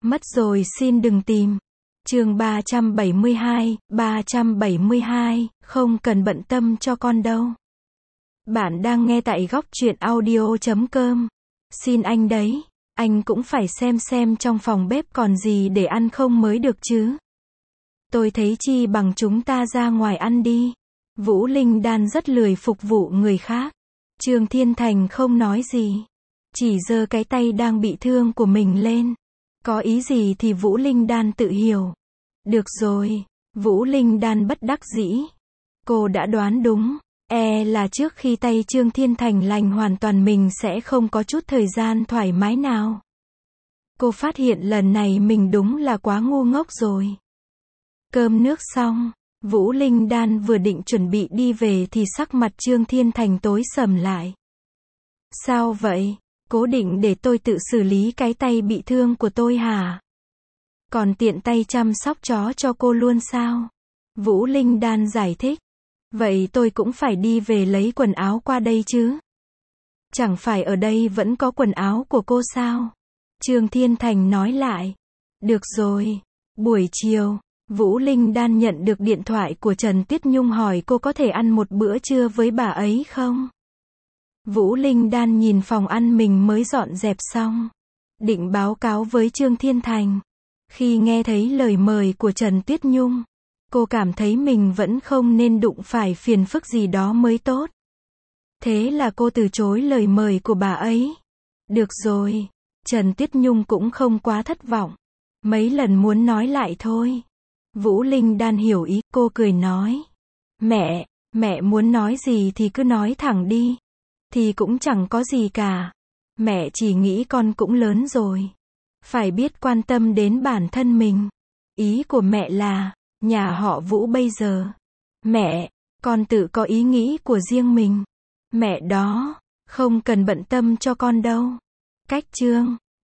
Mất rồi xin đừng tìm. Chương 372, không cần bận tâm cho con đâu. Bạn đang nghe tại góc truyện audio.com. Xin anh đấy, anh cũng phải xem trong phòng bếp còn gì để ăn không mới được chứ. Tôi thấy chi bằng chúng ta ra ngoài ăn đi. Vũ Linh Đan rất lười phục vụ người khác. Trương Thiên Thành không nói gì, chỉ giơ cái tay đang bị thương của mình lên. Có ý gì thì Vũ Linh Đan tự hiểu. Được rồi, Vũ Linh Đan bất đắc dĩ. Cô đã đoán đúng, là trước khi tay Trương Thiên Thành lành hoàn toàn mình sẽ không có chút thời gian thoải mái nào. Cô phát hiện lần này mình đúng là quá ngu ngốc rồi. Cơm nước xong, Vũ Linh Đan vừa định chuẩn bị đi về thì sắc mặt Trương Thiên Thành tối sầm lại. Sao vậy? Cố định để tôi tự xử lý cái tay bị thương của tôi hả? Còn tiện tay chăm sóc chó cho cô luôn sao? Vũ Linh Đan giải thích. Vậy tôi cũng phải đi về lấy quần áo qua đây chứ? Chẳng phải ở đây vẫn có quần áo của cô sao? Trương Thiên Thành nói lại. Được rồi. Buổi chiều, Vũ Linh Đan nhận được điện thoại của Trần Tuyết Nhung hỏi cô có thể ăn một bữa trưa với bà ấy không? Vũ Linh Đan nhìn phòng ăn mình mới dọn dẹp xong, định báo cáo với Trương Thiên Thành. Khi nghe thấy lời mời của Trần Tuyết Nhung, cô cảm thấy mình vẫn không nên đụng phải phiền phức gì đó mới tốt. Thế là cô từ chối lời mời của bà ấy. Được rồi, Trần Tuyết Nhung cũng không quá thất vọng. Mấy lần muốn nói lại thôi. Vũ Linh Đan hiểu ý, cô cười nói. Mẹ muốn nói gì thì cứ nói thẳng đi. Thì cũng chẳng có gì cả. Mẹ chỉ nghĩ con cũng lớn rồi. Phải biết quan tâm đến bản thân mình. Ý của mẹ là, nhà họ Vũ bây giờ. Mẹ, con tự có ý nghĩ của riêng mình. Mẹ đó, không cần bận tâm cho con đâu. Cách Trương